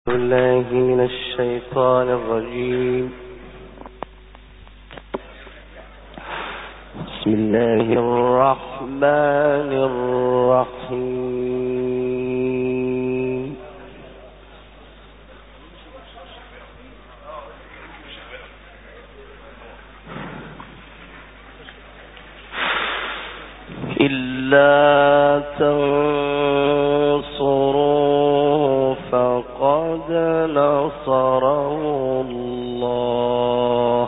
بالله من الشيطان الرجيم. بسم الله الرحمن الرحيم. إلا تنصروا فقد نصره الله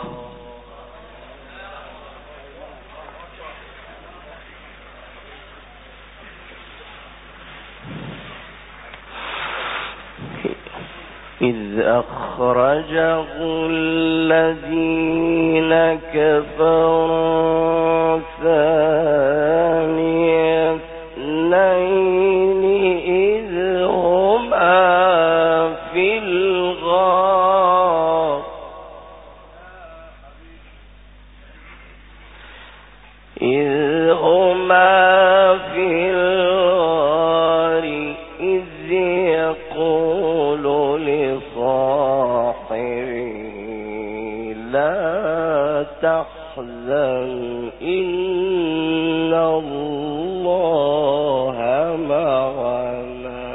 إذ أخرجه الذين كفروا ثاني اثنين إذ هما في الغار إذ يقول لصاحبه لا تحزن إن الله معنا.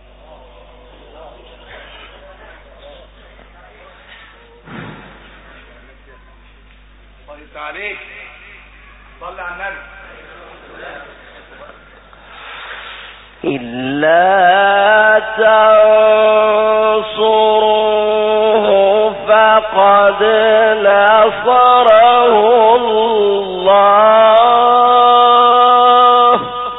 صليت عليك صلى على النبي. إلا تنصروه فقد نصره الله.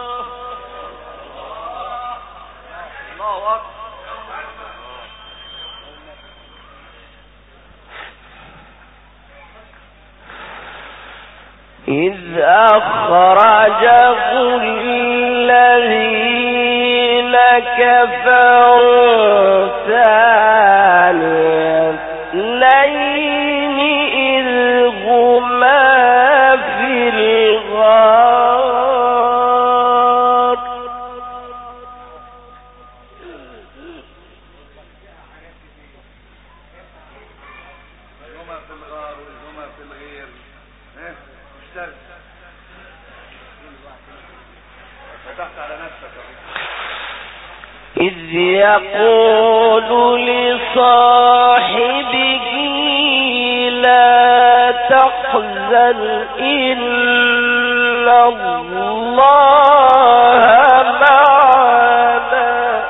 إذ أخرجه الذين كفروا ثاني اثنين إذ هما في الغار والهما في الغير فتحت على نفسك. إذ يقول لصاحبه لا تحزن إن الله معنا.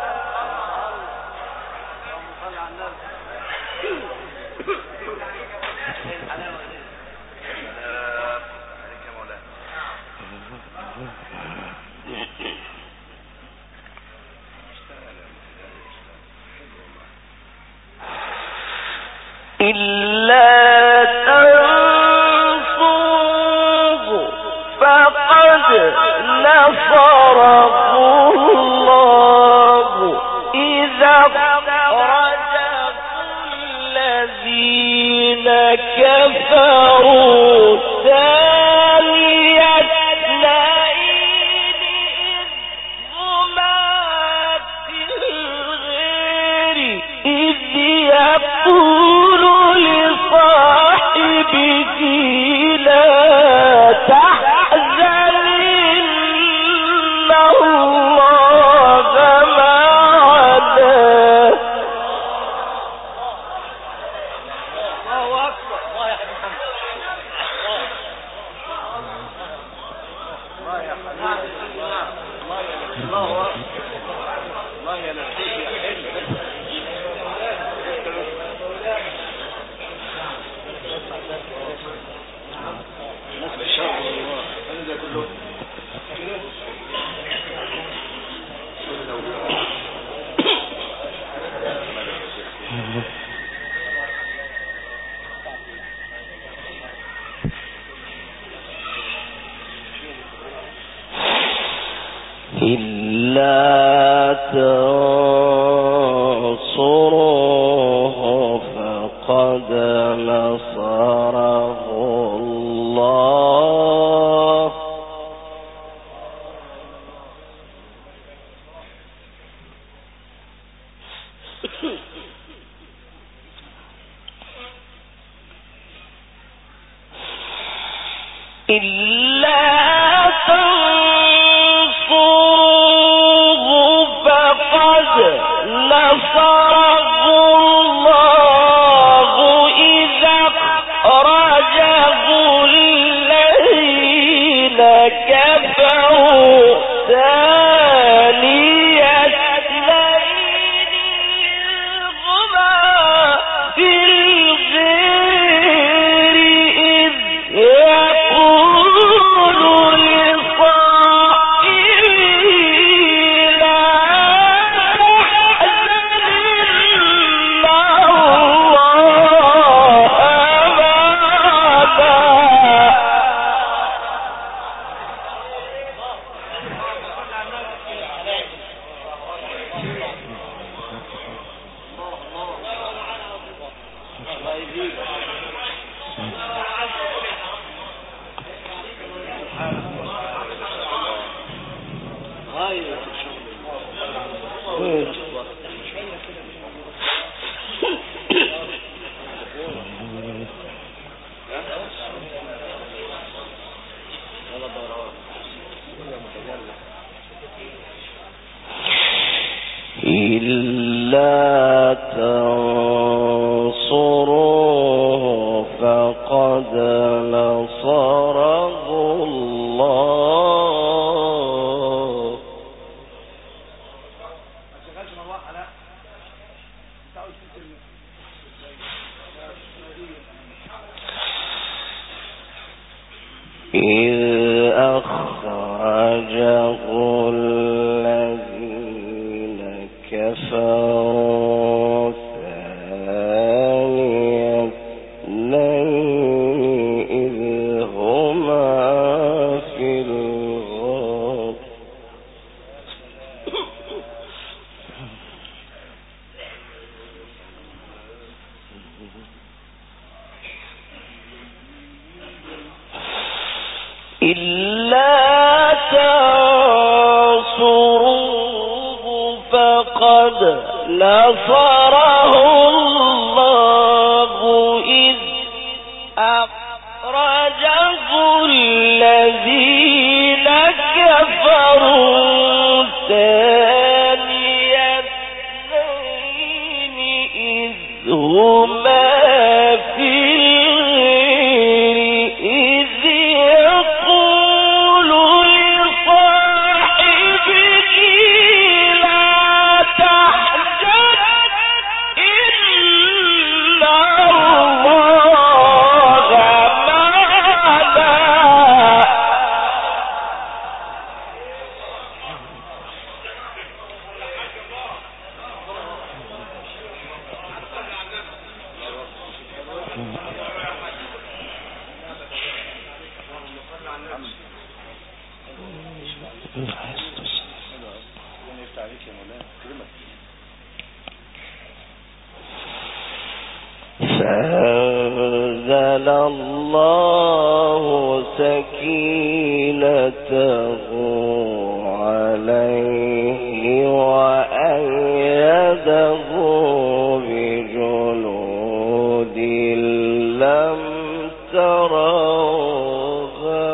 إلا تنصروه فقد نصره الله إذا أخرجه الذين كفروا ثاني اثنين إذ هما في الغار إذ يقول لصاحبه لا تحزن إن الله معنا. الله أكبر. الله يا محمد. الله يا حبيبي. الله أكبر. الله يا لطيف يا حلو. إلا تنصروه فقد نصره الله إذا أخرجه الذين كفروا ثاني اثنين هما في الغار إذ يقول لصاحبه لا تحزن إن الله معنا. إلا تنصروه فقد نصره الله. إذ أخرجه الذين كفروا ثاني اثنين إذ هما في الغار إلا تنصروه فقد نصره الله إذ أخرجه الذين كفروا ثاني اثنين إذ هما في الغار إذ يقول لصاحبه لا تحزن إن الله معنا. فأنزل الله سكينته عليه وأيده بجنود لم تروها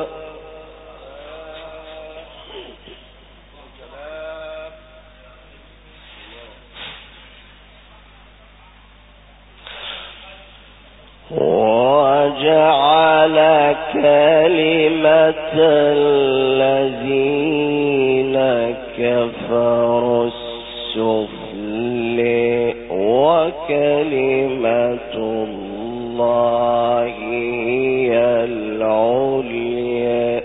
وجعل كلمة الذين كفروا السفل وكلمة الله هي العليا.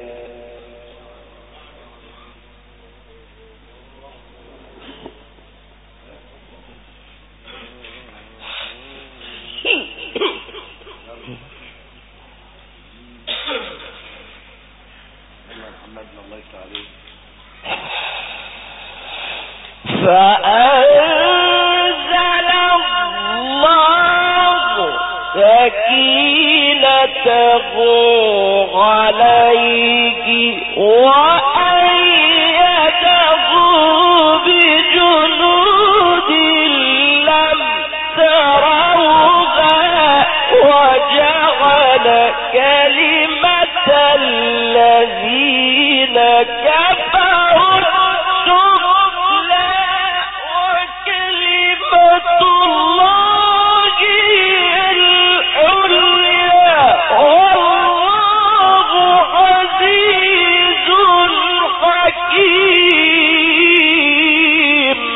فأنزل الله سكينته عليه وأيده بجنود لم تروها وجعل كلمة الذين كفروا السفلى وكلمة الله هي العليا والله عزيز حكيم.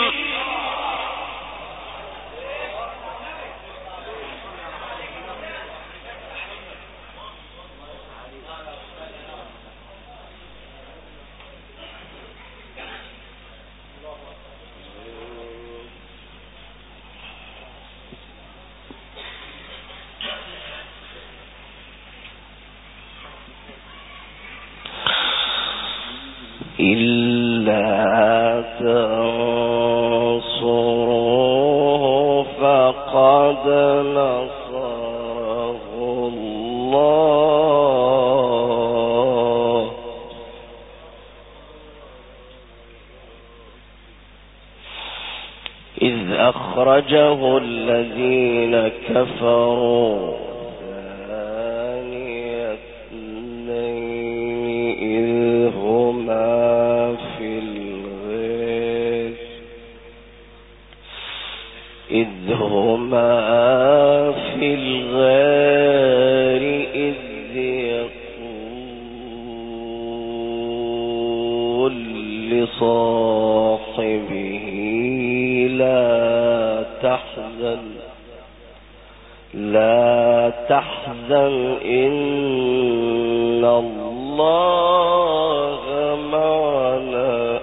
إلا تنصروه فقد نصره الله إذ أخرجه الذين كفروا إذ هما في الغار إذ يقول لصاحبه لا تحزن إن الله معنا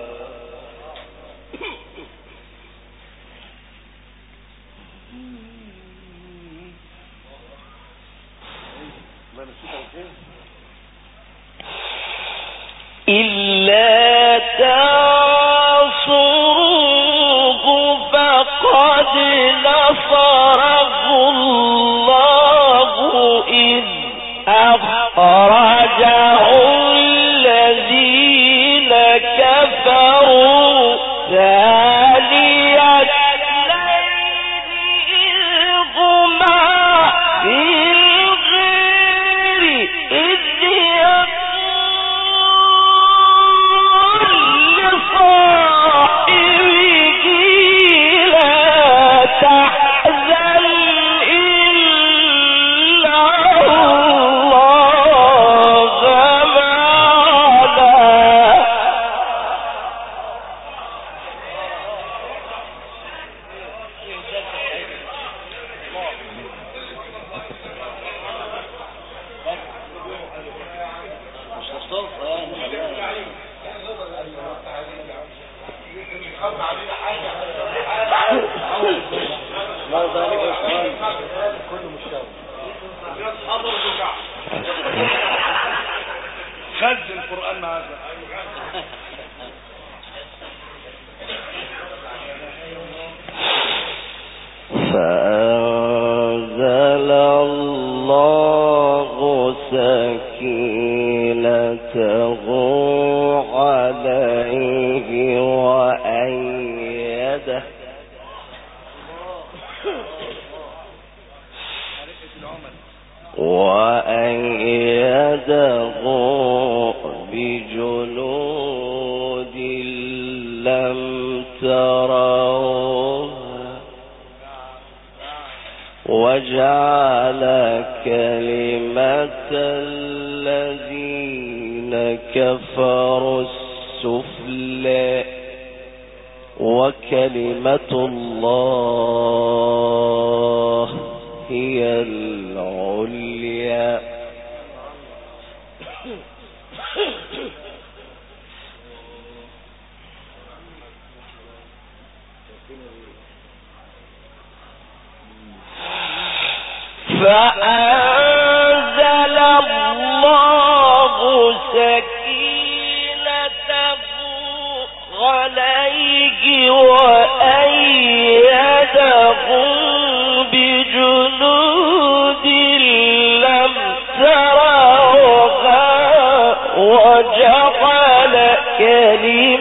إلا تنصروه فقد نصره الله إذ أخرجه الذين كفروا ثاني اثنين إذ هما في الغار إذ خد القرآن مع هذا فأنزل الله سكينته عليه وأيده بجنود لم تروها وجعل كلمة الذين كفروا السفلى وكلمة الله هي العليا فأنزل الله سكينته عليه وأيده بجنود لم تروها وجعل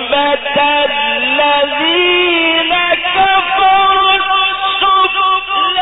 كلمة الذين كفروا السفلى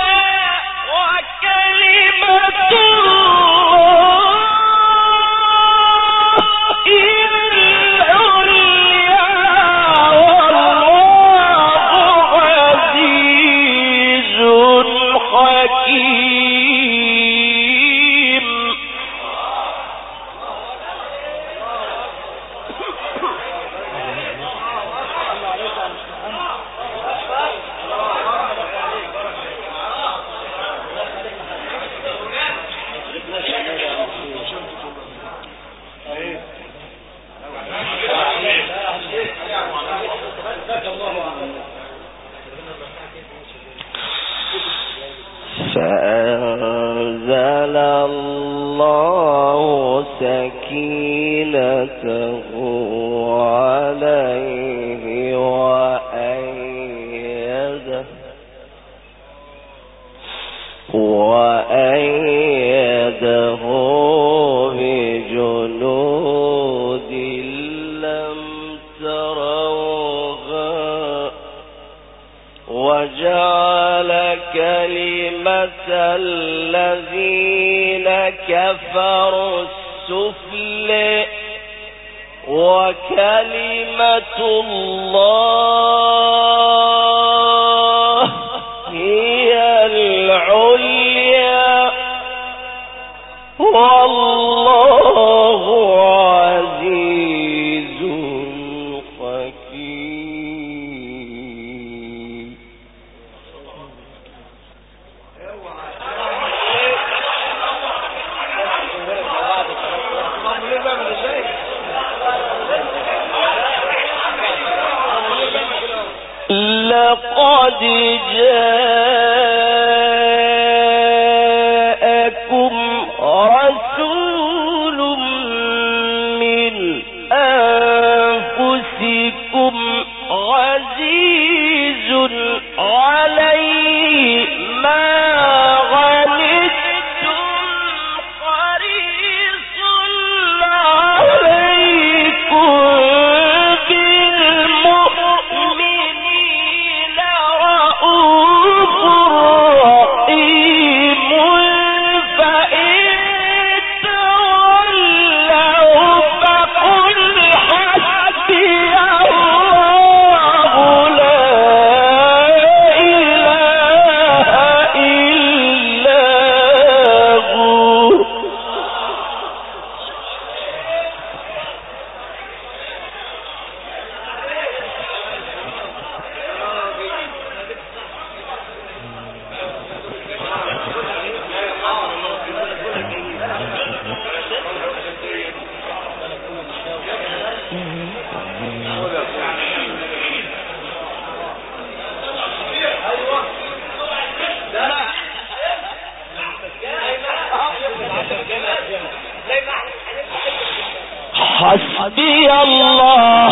فأنزل الله سكينته عليه وأيده بجنود لم تروها وجعل كلمة الذين كفروا السفلى وكلمة الله هي العليا والله عزيز حكيم. لقد جاءكم رسول من أنفسكم عزيز عليه ما عنتم حريص عليكم بالمؤمنين رؤوف رحيم فإن تولوا فقل حسبي الله لا إله إلا هو. حسبي الله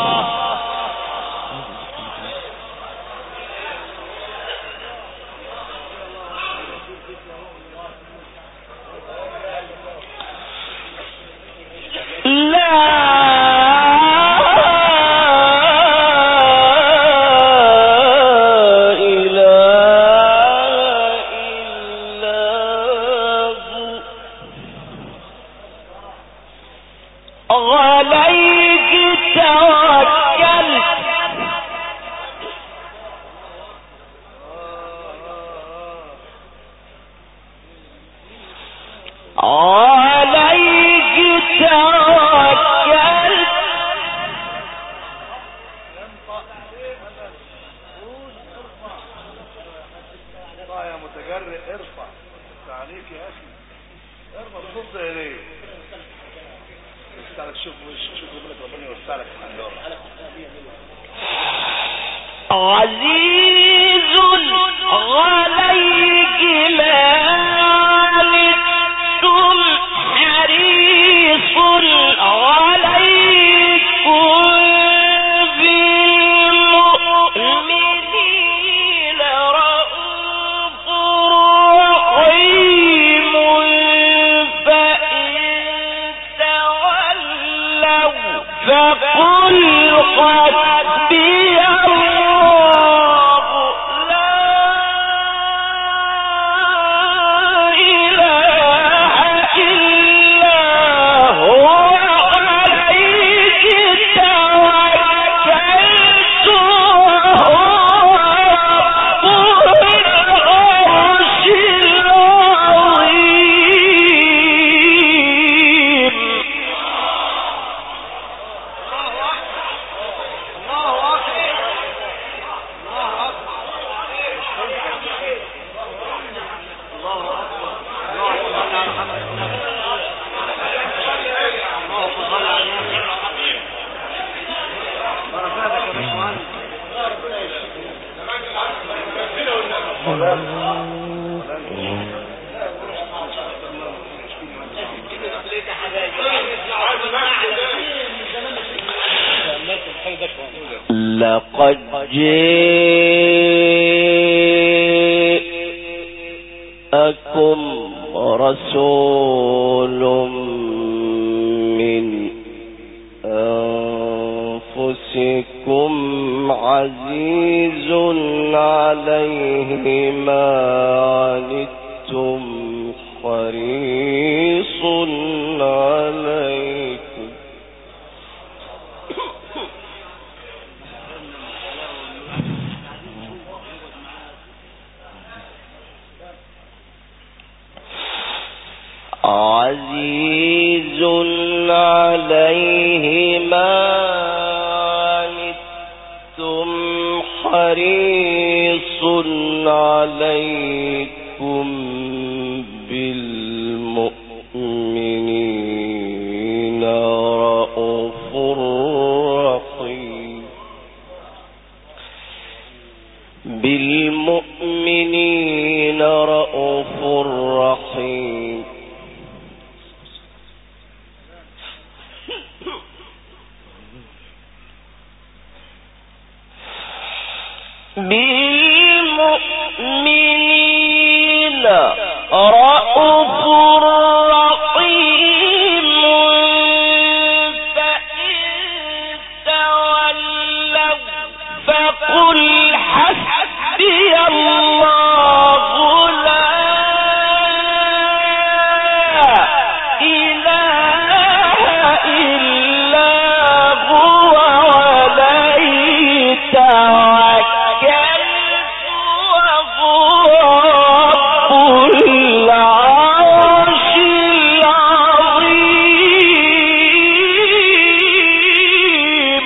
عزيز عليه ما عنتم حريص عليكم بالمؤمنين رؤوف رحيم فإن تولوا فقل حسبي الله لا إله إلا هو عليه توكلت وهو رب العرش العظيم. لقد جاءكم رسول من أنفسكم عزيز عليه ما عنتم حريص عليكم عزيز عليه ما عنتم حريص عليكم بالمؤمنين رؤوف رحيم بالمؤمنين رؤوف رحيم بالمؤمنين رؤوف رحيم فإن تولوا فقل حسبي الله لا إله إلا هو عليه توكلت وهو رب العرش العظيم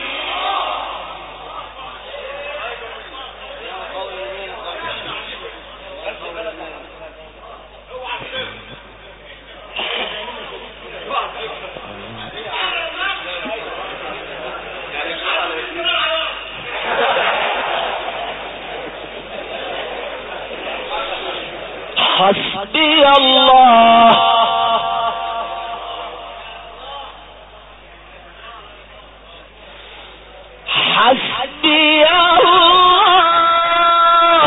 حسبي الله حسبي الله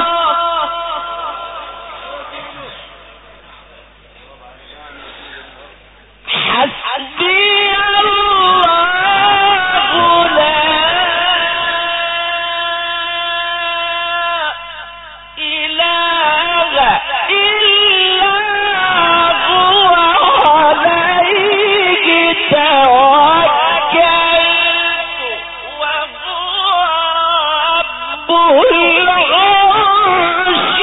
حسبي الله لا إله إلا هو عليه توكلت وهو رب العرش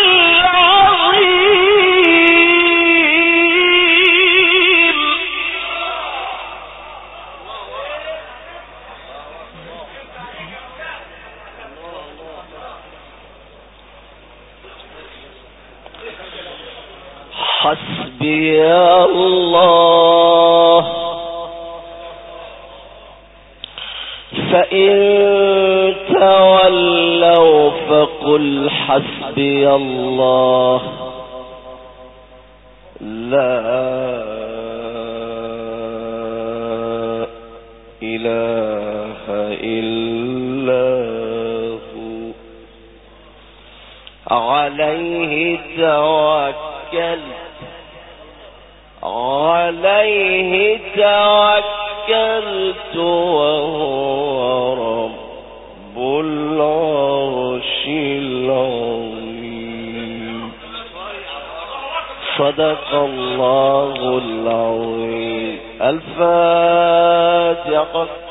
العظيم حسبي الله فإن تولوا فقل حسبي الله لا إله إلا هو عليه توكلت وهو رب العرش العظيم صدق الله العظيم. الفاتحة.